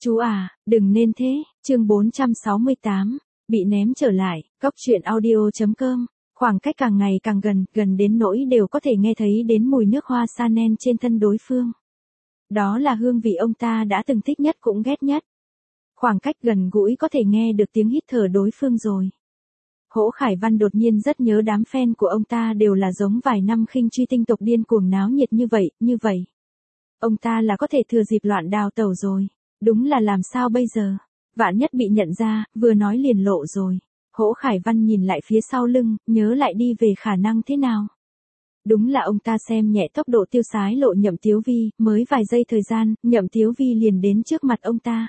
Chú à, đừng nên thế, chương 468, bị ném trở lại, Cóc truyện audio.com, khoảng cách càng ngày càng gần đến nỗi đều có thể nghe thấy đến mùi nước hoa Chanel trên thân đối phương. Đó là hương vị ông ta đã từng thích nhất cũng ghét nhất. Khoảng cách gần gũi có thể nghe được tiếng hít thở đối phương rồi. Hỗ Khải Văn đột nhiên rất nhớ đám fan của ông ta đều là giống vài năm khinh truy tinh tộc điên cuồng náo nhiệt như vậy. Ông ta là có thể thừa dịp loạn đào tẩu rồi. Đúng là làm sao bây giờ? Vạn nhất bị nhận ra, vừa nói liền lộ rồi. Hỗ Khải Văn nhìn lại phía sau lưng, nhớ lại đi về khả năng thế nào. Đúng là ông ta xem nhẹ tốc độ tiêu sái lộ Nhậm Tiếu Vi, mới vài giây thời gian, Nhậm Tiếu Vi liền đến trước mặt ông ta.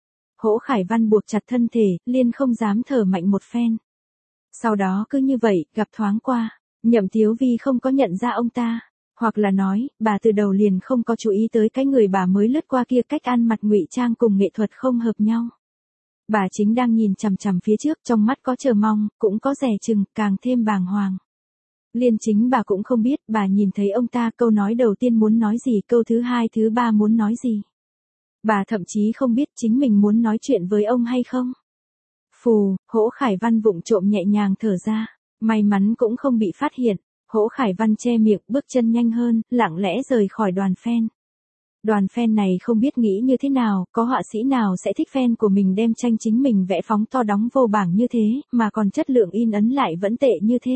Hỗ Khải Văn buộc chặt thân thể, liên không dám thở mạnh một phen. Sau đó cứ như vậy, gặp thoáng qua, Nhậm Tiếu Vi không có nhận ra ông ta. Hoặc là nói, bà từ đầu liền không có chú ý tới cái người bà mới lướt qua kia cách ăn mặc ngụy trang cùng nghệ thuật không hợp nhau. Bà chính đang nhìn chằm chằm phía trước, trong mắt có chờ mong, cũng có dè chừng, càng thêm bàng hoàng. Liên chính bà cũng không biết, bà nhìn thấy ông ta câu nói đầu tiên muốn nói gì, câu thứ hai thứ ba muốn nói gì. Bà thậm chí không biết chính mình muốn nói chuyện với ông hay không. Phù, Hỗ Khải Văn vụng trộm nhẹ nhàng thở ra, may mắn cũng không bị phát hiện. Hỗ Khải Văn che miệng, bước chân nhanh hơn, lặng lẽ rời khỏi đoàn fan. Đoàn fan này không biết nghĩ như thế nào, có họa sĩ nào sẽ thích fan của mình đem tranh chính mình vẽ phóng to đóng vô bảng như thế, mà còn chất lượng in ấn lại vẫn tệ như thế.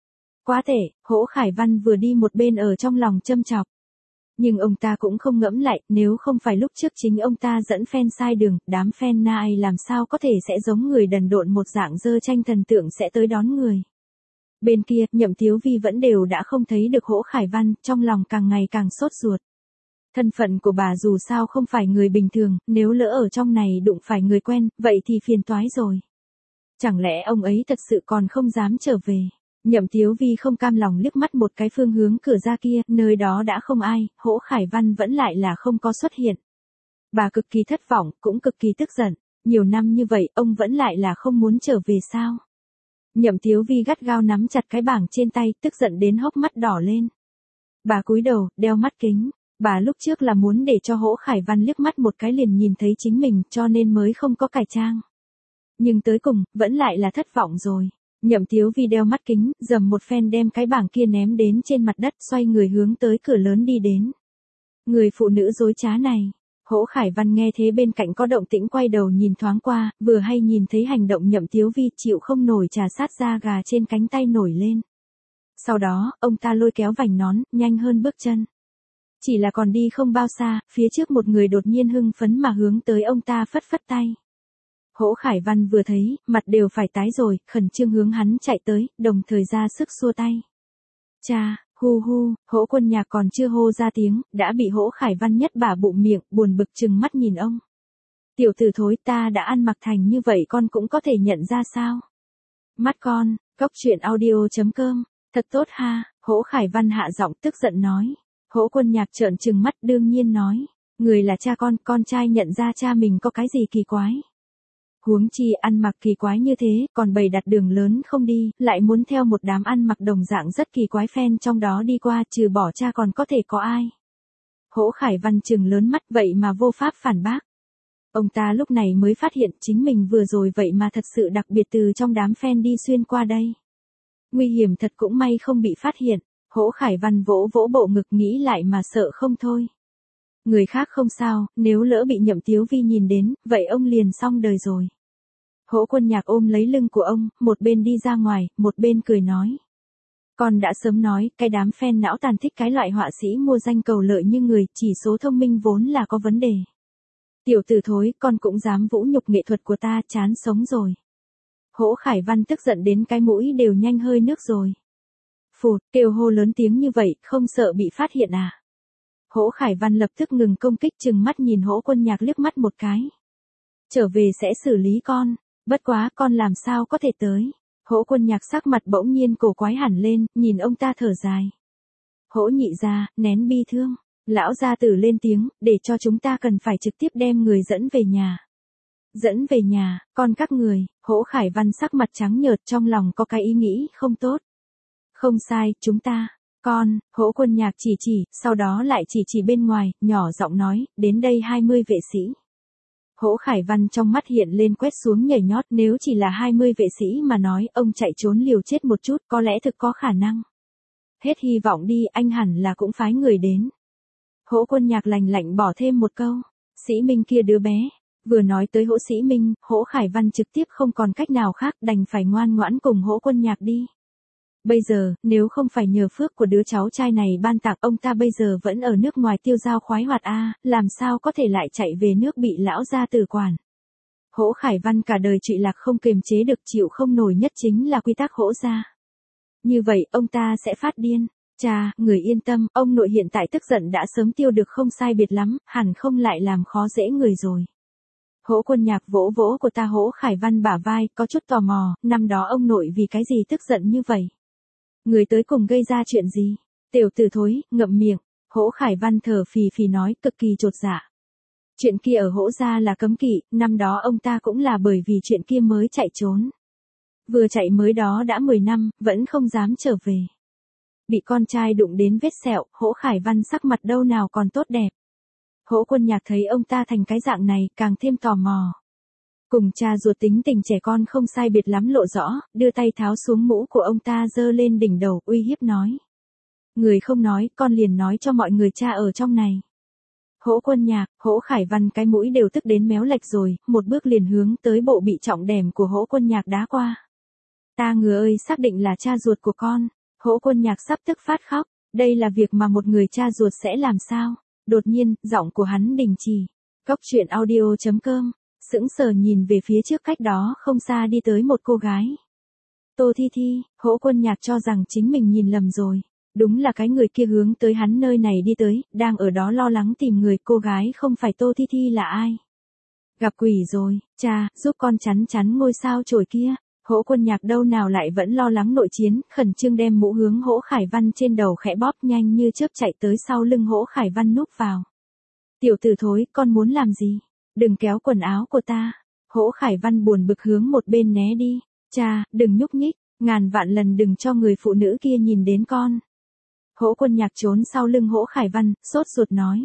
Quá tệ, Hỗ Khải Văn vừa đi một bên ở trong lòng châm chọc. Nhưng ông ta cũng không ngẫm lại, nếu không phải lúc trước chính ông ta dẫn fan sai đường, đám fan này làm sao có thể sẽ giống người đần độn một dạng dơ tranh thần tượng sẽ tới đón người. Bên kia, Nhậm Tiếu Vi vẫn đều đã không thấy được Hỗ Khải Văn, trong lòng càng ngày càng sốt ruột. Thân phận của bà dù sao không phải người bình thường, nếu lỡ ở trong này đụng phải người quen, vậy thì phiền toái rồi. Chẳng lẽ ông ấy thật sự còn không dám trở về? Nhậm Tiếu Vi không cam lòng liếc mắt một cái phương hướng cửa ra kia, nơi đó đã không ai, Hỗ Khải Văn vẫn lại là không có xuất hiện. Bà cực kỳ thất vọng, cũng cực kỳ tức giận, nhiều năm như vậy, ông vẫn lại là không muốn trở về sao? Nhậm Tiếu Vi gắt gao nắm chặt cái bảng trên tay, tức giận đến hốc mắt đỏ lên. Bà cúi đầu, đeo mắt kính. Bà lúc trước là muốn để cho Hỗ Khải Văn liếc mắt một cái liền nhìn thấy chính mình, cho nên mới không có cải trang. Nhưng tới cùng, vẫn lại là thất vọng rồi. Nhậm Tiếu Vi đeo mắt kính, dầm một phen đem cái bảng kia ném đến trên mặt đất, xoay người hướng tới cửa lớn đi đến. Người phụ nữ dối trá này. Hỗ Khải Văn nghe thế bên cạnh có động tĩnh quay đầu nhìn thoáng qua, vừa hay nhìn thấy hành động Nhậm Tiếu Vi chịu không nổi trà sát da gà trên cánh tay nổi lên. Sau đó, ông ta lôi kéo vành nón, nhanh hơn bước chân. Chỉ là còn đi không bao xa, phía trước một người đột nhiên hưng phấn mà hướng tới ông ta phất phất tay. Hỗ Khải Văn vừa thấy, mặt đều phải tái rồi, khẩn trương hướng hắn chạy tới, đồng thời ra sức xua tay. Cha, hu hu, Hỗ Quân Nhạc còn chưa hô ra tiếng, đã bị Hỗ Khải Văn nhất bả bụng miệng, buồn bực trừng mắt nhìn ông. Tiểu tử thối, ta đã ăn mặc thành như vậy con cũng có thể nhận ra sao? Mắt con, Cóc truyện audio.com, thật tốt ha, Hỗ Khải Văn hạ giọng tức giận nói. Hỗ Quân Nhạc trợn trừng mắt đương nhiên nói. Người là cha con trai nhận ra cha mình có cái gì kỳ quái. Huống chi ăn mặc kỳ quái như thế, còn bày đặt đường lớn không đi, lại muốn theo một đám ăn mặc đồng dạng rất kỳ quái fan trong đó đi qua, trừ bỏ cha còn có thể có ai. Hỗ Khải Văn trừng lớn mắt vậy mà vô pháp phản bác. Ông ta lúc này mới phát hiện chính mình vừa rồi vậy mà thật sự đặc biệt từ trong đám fan đi xuyên qua đây. Nguy hiểm thật cũng may không bị phát hiện. Hỗ Khải Văn vỗ vỗ bộ ngực nghĩ lại mà sợ không thôi. Người khác không sao, nếu lỡ bị Nhậm Tiếu Vi nhìn đến, vậy ông liền xong đời rồi. Hỗ Quân Nhạc ôm lấy lưng của ông, một bên đi ra ngoài, một bên cười nói. Con đã sớm nói, cái đám fan não tàn thích cái loại họa sĩ mua danh cầu lợi như người, chỉ số thông minh vốn là có vấn đề. Tiểu tử thối, con cũng dám vũ nhục nghệ thuật của ta, chán sống rồi. Hỗ Khải Văn tức giận đến cái mũi đều nhanh hơi nước rồi. Phụt, kêu hô lớn tiếng như vậy, không sợ bị phát hiện à? Hỗ Khải Văn lập tức ngừng công kích chừng mắt nhìn Hỗ Quân Nhạc liếc mắt một cái. Trở về sẽ xử lý con, bất quá con làm sao có thể tới. Hỗ Quân Nhạc sắc mặt bỗng nhiên cổ quái hẳn lên, nhìn ông ta thở dài. Hỗ nhị gia, nén bi thương, lão gia tử lên tiếng, để cho chúng ta cần phải trực tiếp đem người dẫn về nhà. Dẫn về nhà, con các người, Hỗ Khải Văn sắc mặt trắng nhợt trong lòng có cái ý nghĩ không tốt. Không sai, chúng ta, con, Hỗ Quân Nhạc chỉ, sau đó lại chỉ bên ngoài, nhỏ giọng nói, đến đây 20 vệ sĩ. Hỗ Khải Văn trong mắt hiện lên quét xuống nhảy nhót, nếu chỉ là 20 vệ sĩ mà nói, ông chạy trốn liều chết một chút có lẽ thực có khả năng. Hết hy vọng đi, anh hẳn là cũng phái người đến. Hỗ Quân Nhạc lạnh lạnh bỏ thêm một câu, Sĩ Minh kia đứa bé. Vừa nói tới Hỗ Sĩ Minh, Hỗ Khải Văn trực tiếp không còn cách nào khác, đành phải ngoan ngoãn cùng Hỗ Quân Nhạc đi. Bây giờ, nếu không phải nhờ phước của đứa cháu trai này ban tặng, ông ta bây giờ vẫn ở nước ngoài tiêu dao khoái hoạt làm sao có thể lại chạy về nước bị lão gia tử quản. Hỗ Khải Văn cả đời trụy lạc không kiềm chế được, chịu không nổi nhất chính là quy tắc Hỗ gia. Như vậy, ông ta sẽ phát điên. Cha, người yên tâm, ông nội hiện tại tức giận đã sớm tiêu được không sai biệt lắm, hẳn không lại làm khó dễ người rồi. Hỗ Quân Nhạc vỗ vỗ của ta Hỗ Khải Văn bả vai, có chút tò mò, năm đó ông nội vì cái gì tức giận như vậy? Người tới cùng gây ra chuyện gì? Tiểu tử thối, ngậm miệng. Hỗ Khải Văn thở phì phì nói, cực kỳ chột dạ. Chuyện kia ở Hỗ gia là cấm kỵ, năm đó ông ta cũng là bởi vì chuyện kia mới chạy trốn. Vừa chạy mới đó đã 10 năm, vẫn không dám trở về. Bị con trai đụng đến vết sẹo, Hỗ Khải Văn sắc mặt đâu nào còn tốt đẹp. Hỗ Quân Nhạc thấy ông ta thành cái dạng này, càng thêm tò mò. Cùng cha ruột tính tình trẻ con không sai biệt lắm lộ rõ, đưa tay tháo xuống mũ của ông ta giơ lên đỉnh đầu, uy hiếp nói. Người không nói, con liền nói cho mọi người cha ở trong này. Hỗ Quân Nhạc, Hỗ Khải Văn cái mũi đều tức đến méo lệch rồi, một bước liền hướng tới bộ bị trọng đèm của Hỗ Quân Nhạc đá qua. Ta ngừa ơi, xác định là cha ruột của con. Hỗ Quân Nhạc sắp tức phát khóc, đây là việc mà một người cha ruột sẽ làm sao? Đột nhiên, giọng của hắn đình chỉ. Cốc truyện audio.com, sững sờ nhìn về phía trước cách đó không xa đi tới một cô gái. Tô Thi Thi, Hỗ Quân Nhạc cho rằng chính mình nhìn lầm rồi. Đúng là cái người kia hướng tới hắn nơi này đi tới, đang ở đó lo lắng tìm người, cô gái không phải Tô Thi Thi là ai? Gặp quỷ rồi, cha, giúp con chắn chắn ngôi sao chổi kia. Hỗ Quân Nhạc đâu nào lại vẫn lo lắng nội chiến, khẩn trương đem mũ hướng Hỗ Khải Văn trên đầu khẽ bóp, nhanh như chớp chạy tới sau lưng Hỗ Khải Văn núp vào. Tiểu tử thối, con muốn làm gì? Đừng kéo quần áo của ta. Hỗ Khải Văn buồn bực hướng một bên né đi. Cha, đừng nhúc nhích, ngàn vạn lần đừng cho người phụ nữ kia nhìn đến con. Hỗ Quân Nhạc trốn sau lưng Hỗ Khải Văn, sốt ruột nói.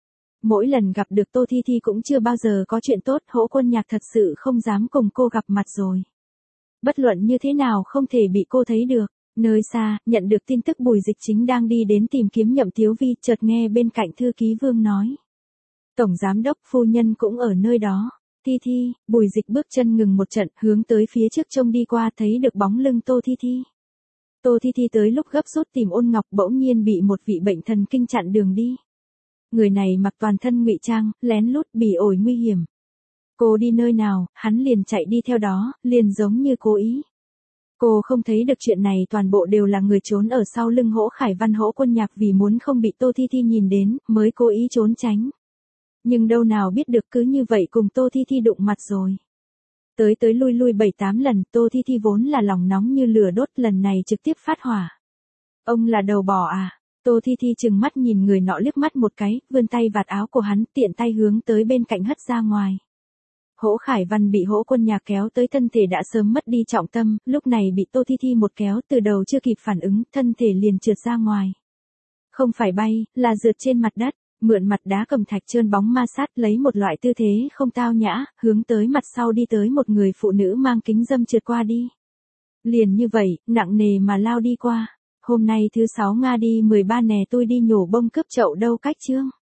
Mỗi lần gặp được Tô Thi Thi cũng chưa bao giờ có chuyện tốt, Hỗ Quân Nhạc thật sự không dám cùng cô gặp mặt rồi. Bất luận như thế nào không thể bị cô thấy được. Nơi xa, nhận được tin tức Bùi Dịch chính đang đi đến tìm kiếm Nhậm Thiếu Vi, chợt nghe bên cạnh thư ký Vương nói. Tổng giám đốc phu nhân cũng ở nơi đó. Thi Thi, Bùi Dịch bước chân ngừng một trận, hướng tới phía trước trông đi qua, thấy được bóng lưng Tô Thi Thi. Tô Thi Thi tới lúc gấp rút tìm Ôn Ngọc, bỗng nhiên bị một vị bệnh thần kinh chặn đường đi. Người này mặc toàn thân ngụy trang, lén lút bỉ ổi nguy hiểm. Cô đi nơi nào, hắn liền chạy đi theo đó, liền giống như cố ý. Cô không thấy được chuyện này toàn bộ đều là người trốn ở sau lưng Hỗ Khải Văn. Hỗ Quân Nhạc vì muốn không bị Tô Thi Thi nhìn đến, mới cố ý trốn tránh. Nhưng đâu nào biết được cứ như vậy cùng Tô Thi Thi đụng mặt rồi. Tới lui 7-8 lần, Tô Thi Thi vốn là lòng nóng như lửa đốt, lần này trực tiếp phát hỏa. Ông là đầu bò à? Tô Thi Thi trừng mắt nhìn người nọ liếc mắt một cái, vươn tay vạt áo của hắn, tiện tay hướng tới bên cạnh hất ra ngoài. Hỗ Khải Văn bị Hỗ Quân Nhạc kéo tới, thân thể đã sớm mất đi trọng tâm, lúc này bị Tô Thi Thi một kéo, từ đầu chưa kịp phản ứng, thân thể liền trượt ra ngoài. Không phải bay, là rượt trên mặt đất, mượn mặt đá cẩm thạch trơn bóng ma sát, lấy một loại tư thế không tao nhã, hướng tới mặt sau đi tới một người phụ nữ mang kính râm trượt qua đi. Liền như vậy, nặng nề mà lao đi qua. Hôm nay thứ 6 Nga đi 13 nè, tôi đi nhổ bông cướp chậu đâu cách chương.